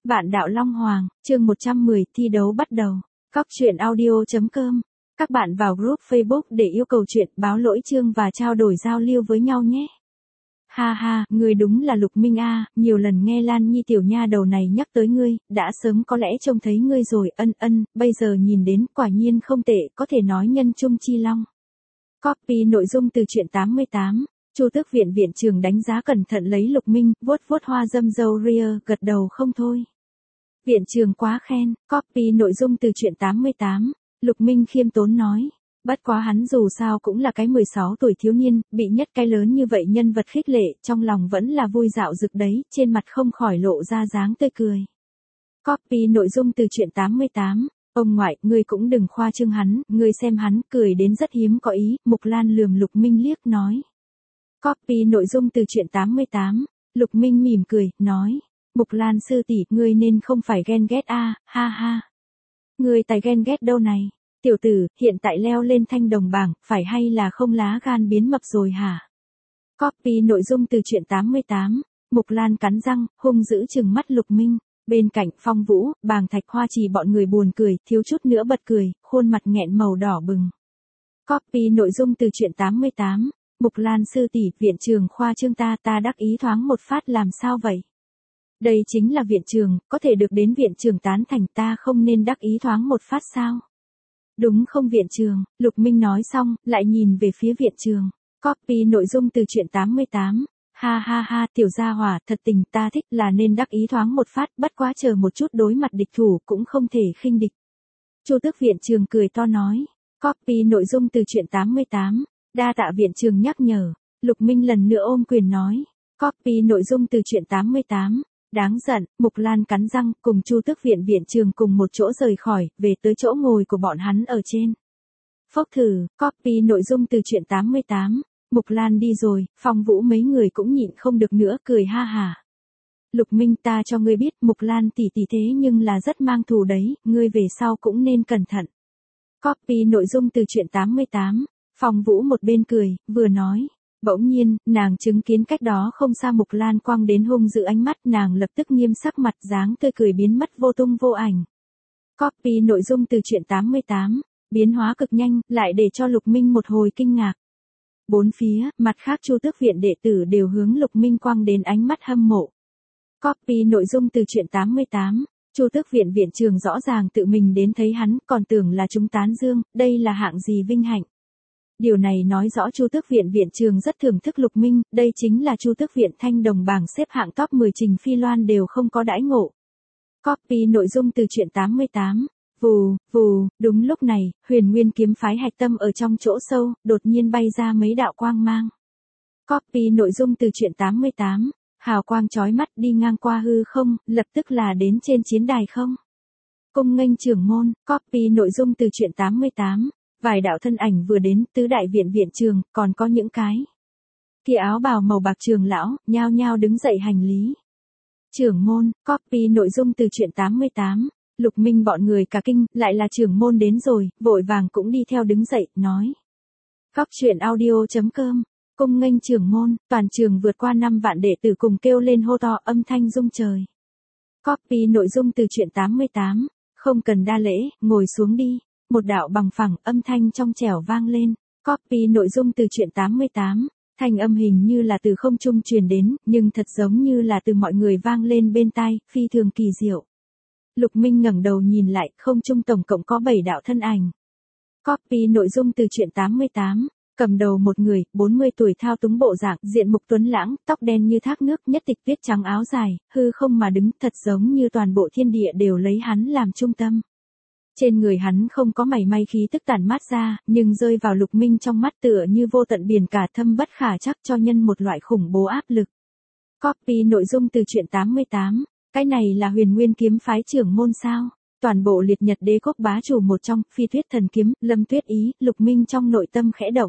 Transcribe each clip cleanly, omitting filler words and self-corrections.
Vạn đạo Long Hoàng, chương 110, thi đấu bắt đầu. Cóc truyện audio.com. Các bạn vào group Facebook để yêu cầu chuyện, báo lỗi chương và trao đổi giao lưu với nhau nhé. Ha ha, ngươi đúng là Lục Minh a, nhiều lần nghe Lan Nhi tiểu nha đầu này nhắc tới ngươi, đã sớm có lẽ trông thấy ngươi rồi, bây giờ nhìn đến, quả nhiên không tệ, có thể nói nhân trung chi long. Copy nội dung từ truyện 88. Chu Tước viện viện trưởng đánh giá cẩn thận lấy Lục Minh, vuốt vuốt hoa dâm râu ria, gật đầu không thôi. Viện trưởng quá khen, copy nội dung từ truyện 88. Lục Minh khiêm tốn nói. Bất quá hắn dù sao cũng là cái 16 tuổi thiếu niên, bị nhất cái lớn như vậy nhân vật khích lệ, trong lòng vẫn là vui dạo rực đấy, trên mặt không khỏi lộ ra dáng tươi cười. Copy nội dung từ truyện 88. Ông ngoại, ngươi cũng đừng khoa trương hắn, ngươi xem hắn, cười đến rất hiếm có ý, Mục Lan lườm Lục Minh liếc nói. Copy nội dung từ truyện 88. Lục Minh mỉm cười, nói. Mục Lan sư tỷ, ngươi nên không phải ghen ghét a, ha ha. Ngươi tài ghen ghét đâu này? Tiểu tử, hiện tại leo lên thanh đồng bảng, phải hay là không lá gan biến mập rồi hả? Copy nội dung từ truyện 88. Mục Lan cắn răng, hung dữ trừng mắt Lục Minh. Bên cạnh Phong Vũ, Bàng Thạch Hoa Trì bọn người buồn cười, thiếu chút nữa bật cười, khuôn mặt nghẹn màu đỏ bừng. Copy nội dung từ truyện 88. Mục Lan sư tỷ, viện trường khoa trương ta đắc ý thoáng một phát làm sao vậy? Đây chính là viện trường, có thể được đến viện trường tán thành, ta không nên đắc ý thoáng một phát sao? Đúng không viện trường? Lục Minh nói xong, lại nhìn về phía viện trường. Copy nội dung từ truyện 88. Ha ha ha, tiểu gia hỏa, thật tình ta thích là nên đắc ý thoáng một phát, bất quá chờ một chút đối mặt địch thủ cũng không thể khinh địch. Chu Tước viện trường cười to nói. Copy nội dung từ truyện 88. Đa tạ viện trường nhắc nhở. Lục Minh lần nữa ôm quyền nói. Copy nội dung từ truyện 88. Đáng giận, Mục Lan cắn răng, cùng Chu Tước viện viện trường cùng một chỗ rời khỏi, về tới chỗ ngồi của bọn hắn ở trên. Phốc thử, copy nội dung từ truyện 88. Mục Lan đi rồi, Phong Vũ mấy người cũng nhịn không được nữa, cười ha hả. Lục Minh, ta cho ngươi biết, Mục Lan tỷ tỷ thế nhưng là rất mang thù đấy, ngươi về sau cũng nên cẩn thận. Copy nội dung từ truyện 88. Phong Vũ một bên cười, vừa nói. Bỗng nhiên, nàng chứng kiến cách đó không xa Mục Lan quăng đến hung dữ ánh mắt, nàng lập tức nghiêm sắc mặt, dáng tươi cười biến mất vô tung vô ảnh. Copy nội dung từ truyện 88. Biến hóa cực nhanh, lại để cho Lục Minh một hồi kinh ngạc. Bốn phía, mặt khác Chu Tước viện đệ tử đều hướng Lục Minh quăng đến ánh mắt hâm mộ. Copy nội dung từ truyện 88. Chu Tước viện viện trường rõ ràng tự mình đến thấy hắn, còn tưởng là chúng tán dương, đây là hạng gì vinh hạnh. Điều này nói rõ Chu Tước viện viện trường rất thưởng thức Lục Minh, đây chính là Chu Tước viện thanh đồng bảng xếp hạng top 10 Trình Phi Loan đều không có đãi ngộ. Copy nội dung từ truyện 88. Vù, vù, đúng lúc này, Huyền Nguyên kiếm phái hạch tâm ở trong chỗ sâu, đột nhiên bay ra mấy đạo quang mang. Copy nội dung từ truyện 88. Hào quang chói mắt đi ngang qua hư không, lập tức là đến trên chiến đài không. Cung nghênh trưởng môn, copy nội dung từ truyện 88. Vài đạo thân ảnh vừa đến, tứ đại viện viện trường, còn có những cái kia áo bào màu bạc trường lão, nhao nhao đứng dậy hành lý. Trưởng môn, copy nội dung từ truyện 88. Lục Minh bọn người cả kinh, lại là trưởng môn đến rồi, vội vàng cũng đi theo đứng dậy, nói. Cóc truyện audio.com. Cung nghênh trưởng môn, toàn trường vượt qua 5 vạn đệ tử cùng kêu lên hô to, âm thanh rung trời. Copy nội dung từ truyện 88. Không cần đa lễ, ngồi xuống đi. Một đạo bằng phẳng, âm thanh trong trẻo vang lên. Copy nội dung từ truyện 88. Thanh âm hình như là từ không trung truyền đến, nhưng thật giống như là từ mọi người vang lên bên tai, phi thường kỳ diệu. Lục Minh ngẩng đầu nhìn lại, không trung tổng cộng có 7 đạo thân ảnh. Copy nội dung từ truyện 88. Cầm đầu một người, 40 tuổi thao túng bộ dạng, diện mục tuấn lãng, tóc đen như thác nước, nhất tịch tuyết trắng áo dài, hư không mà đứng, thật giống như toàn bộ thiên địa đều lấy hắn làm trung tâm. Trên người hắn không có mảy may khí tức tản mát ra, nhưng rơi vào Lục Minh trong mắt tựa như vô tận biển cả thâm bất khả trắc cho nhân một loại khủng bố áp lực. Copy nội dung từ truyện 88. Cái này là Huyền Nguyên kiếm phái trưởng môn sao? Toàn bộ liệt nhật đế quốc bá chủ một trong, Phi Tuyết thần kiếm, Lâm Tuyết Ý, Lục Minh trong nội tâm khẽ động.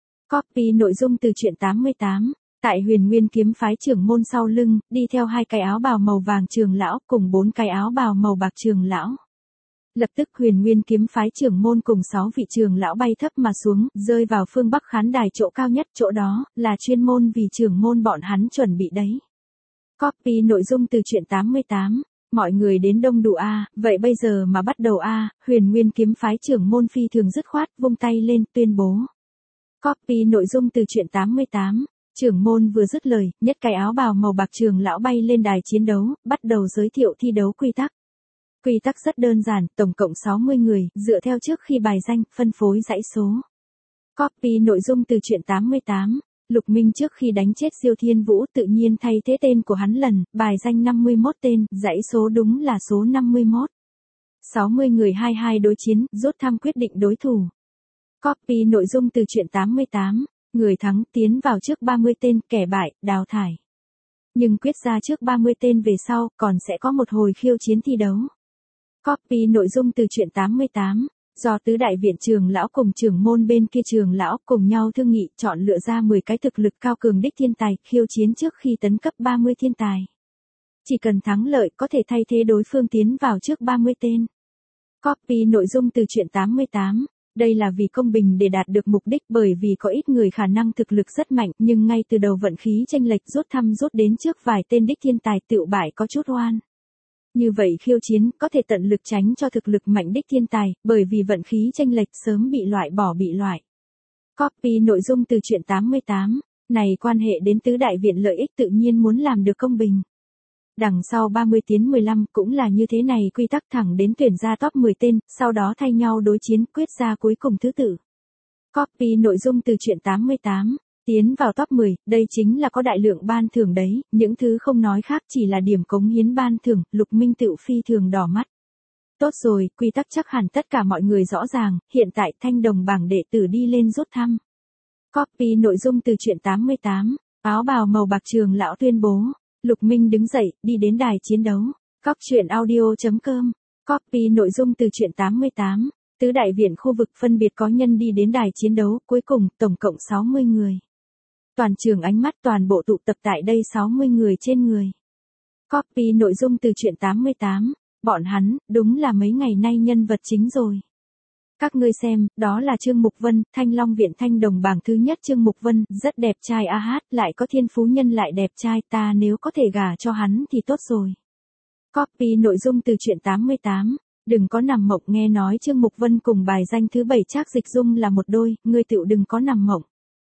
Copy nội dung từ truyện 88. Tại Huyền Nguyên kiếm phái trưởng môn sau lưng, đi theo 2 cái áo bào màu vàng trường lão, cùng 4 cái áo bào màu bạc trường lão. Lập tức Huyền Nguyên kiếm phái trưởng môn cùng 6 vị trường lão bay thấp mà xuống, rơi vào phương bắc khán đài chỗ cao nhất, chỗ đó là chuyên môn vì trưởng môn bọn hắn chuẩn bị đấy. Copy nội dung từ truyện 88. Mọi người đến đông đủ a, vậy bây giờ mà bắt đầu a, Huyền Nguyên kiếm phái trưởng môn phi thường dứt khoát, vung tay lên, tuyên bố. Copy nội dung từ truyện 88. Trưởng môn vừa dứt lời, nhất cái áo bào màu bạc trường lão bay lên đài chiến đấu, bắt đầu giới thiệu thi đấu quy tắc. Quy tắc rất đơn giản, tổng cộng 60 người, dựa theo trước khi bài danh, phân phối dãy số. Copy nội dung từ truyện 88. Lục Minh trước khi đánh chết Diêu Thiên Vũ tự nhiên thay thế tên của hắn lần, bài danh 51 tên, dãy số đúng là số 51. 60 người 22 đối chiến, rút thăm quyết định đối thủ. Copy nội dung từ truyện 88. Người thắng tiến vào trước 30 tên, kẻ bại, đào thải. Nhưng quyết ra trước 30 tên về sau, còn sẽ có một hồi khiêu chiến thi đấu. Copy nội dung từ truyện 88. Do tứ đại viện trường lão cùng trưởng môn bên kia trường lão cùng nhau thương nghị chọn lựa ra 10 cái thực lực cao cường đích thiên tài khiêu chiến trước khi tấn cấp 30 thiên tài. Chỉ cần thắng lợi có thể thay thế đối phương tiến vào trước 30 tên. Copy nội dung từ truyện 88. Đây là vì công bình để đạt được mục đích bởi vì có ít người khả năng thực lực rất mạnh nhưng ngay từ đầu vận khí chênh lệch rút thăm rút đến trước vài tên đích thiên tài tựu bại có chút oan. Như vậy khiêu chiến có thể tận lực tránh cho thực lực mạnh đích thiên tài bởi vì vận khí chênh lệch sớm bị loại. Copy nội dung từ truyện 88. Này quan hệ đến tứ đại viện lợi ích tự nhiên muốn làm được công bình. Đằng sau 30 tiến 15 cũng là như thế này quy tắc thẳng đến tuyển ra top 10 tên, sau đó thay nhau đối chiến quyết ra cuối cùng thứ tự. Copy nội dung từ truyện 88. Tiến vào top 10, đây chính là có đại lượng ban thưởng đấy, những thứ không nói khác chỉ là điểm cống hiến ban thưởng, Lục Minh tựu phi thường đỏ mắt. Tốt rồi, quy tắc chắc hẳn tất cả mọi người rõ ràng, hiện tại thanh đồng bảng đệ tử đi lên rút thăm. Copy nội dung từ truyện 88. Áo bào màu bạc trường lão tuyên bố. Lục Minh đứng dậy, đi đến đài chiến đấu. Cóc truyện audio.com. Copy nội dung từ truyện 88. Tứ đại viện khu vực phân biệt có nhân đi đến đài chiến đấu, cuối cùng, tổng cộng 60 người. Toàn trường ánh mắt toàn bộ tụ tập tại đây 60 người trên người. Copy nội dung từ truyện 88. Bọn hắn, đúng là mấy ngày nay nhân vật chính rồi. Các ngươi xem, đó là Trương Mục Vân, Thanh Long viện thanh đồng bảng thứ nhất Trương Mục Vân, rất đẹp trai a hát, lại có thiên phú nhân lại đẹp trai, ta nếu có thể gả cho hắn thì tốt rồi. Copy nội dung từ truyện 88. Đừng có nằm mộng nghe nói Trương Mục Vân cùng bài danh thứ 7 Trác Dịch Dung là một đôi, ngươi tựu đừng có nằm mộng.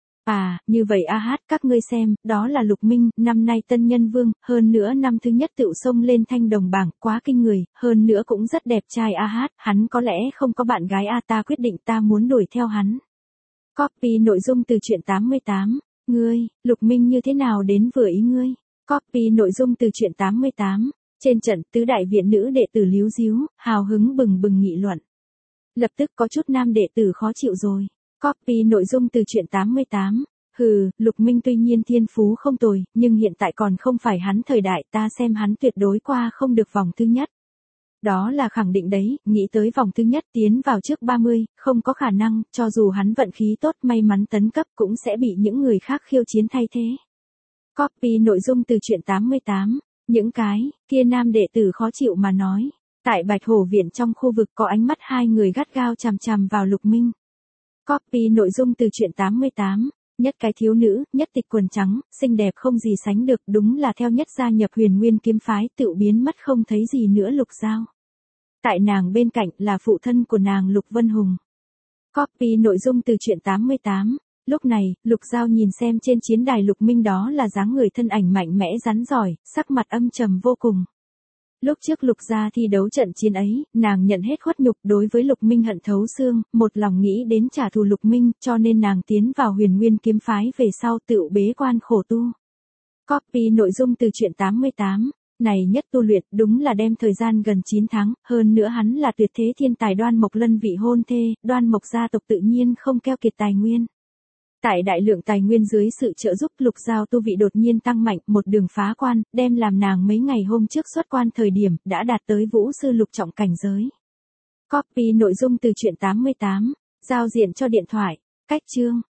À, như vậy a hát, các ngươi xem, đó là Lục Minh, năm nay tân nhân vương, hơn nữa năm thứ nhất tựu xông lên thanh đồng bảng, quá kinh người, hơn nữa cũng rất đẹp trai a hát, hắn có lẽ không có bạn gái a ta quyết định ta muốn đuổi theo hắn. Copy nội dung từ truyện 88. Ngươi, Lục Minh như thế nào đến vừa ý ngươi? Copy nội dung từ truyện 88. Trên trận, tứ đại viện nữ đệ tử líu díu, hào hứng bừng bừng nghị luận. Lập tức có chút nam đệ tử khó chịu rồi. Copy nội dung từ truyện 88. Hừ, Lục Minh tuy nhiên thiên phú không tồi, nhưng hiện tại còn không phải hắn thời đại, ta xem hắn tuyệt đối qua không được vòng thứ nhất. Đó là khẳng định đấy, nghĩ tới vòng thứ nhất tiến vào trước 30, không có khả năng, cho dù hắn vận khí tốt may mắn tấn cấp cũng sẽ bị những người khác khiêu chiến thay thế. Copy nội dung từ truyện 88. Những cái kia nam đệ tử khó chịu mà nói. Tại Bạch Hổ viện trong khu vực có ánh mắt hai người gắt gao chằm chằm vào Lục Minh. Copy nội dung từ truyện 88. Nhất cái thiếu nữ, nhất tịch quần trắng, xinh đẹp không gì sánh được, đúng là theo nhất gia nhập Huyền Nguyên kiếm phái tự biến mất không thấy gì nữa Lục Giao. Tại nàng bên cạnh là phụ thân của nàng Lục Vân Hùng. Copy nội dung từ truyện 88. Lúc này, Lục Giao nhìn xem trên chiến đài Lục Minh đó là dáng người thân ảnh mạnh mẽ rắn giỏi, sắc mặt âm trầm vô cùng. Lúc trước Lục gia thi đấu trận chiến ấy, nàng nhận hết khuất nhục đối với Lục Minh hận thấu xương, một lòng nghĩ đến trả thù Lục Minh, cho nên nàng tiến vào Huyền Nguyên kiếm phái về sau tự bế quan khổ tu. Copy nội dung từ truyện 88. Này nhất tu luyện đúng là đem thời gian gần 9 tháng, hơn nữa hắn là tuyệt thế thiên tài Đoan Mộc Lân vị hôn thê, Đoan Mộc gia tộc tự nhiên không keo kiệt tài nguyên. Tại đại lượng tài nguyên dưới sự trợ giúp Lục Giao tu vị đột nhiên tăng mạnh, một đường phá quan, đem làm nàng mấy ngày hôm trước xuất quan thời điểm, đã đạt tới vũ sư lục trọng cảnh giới. Copy nội dung từ truyện 88. Giao diện cho điện thoại. Cách chương.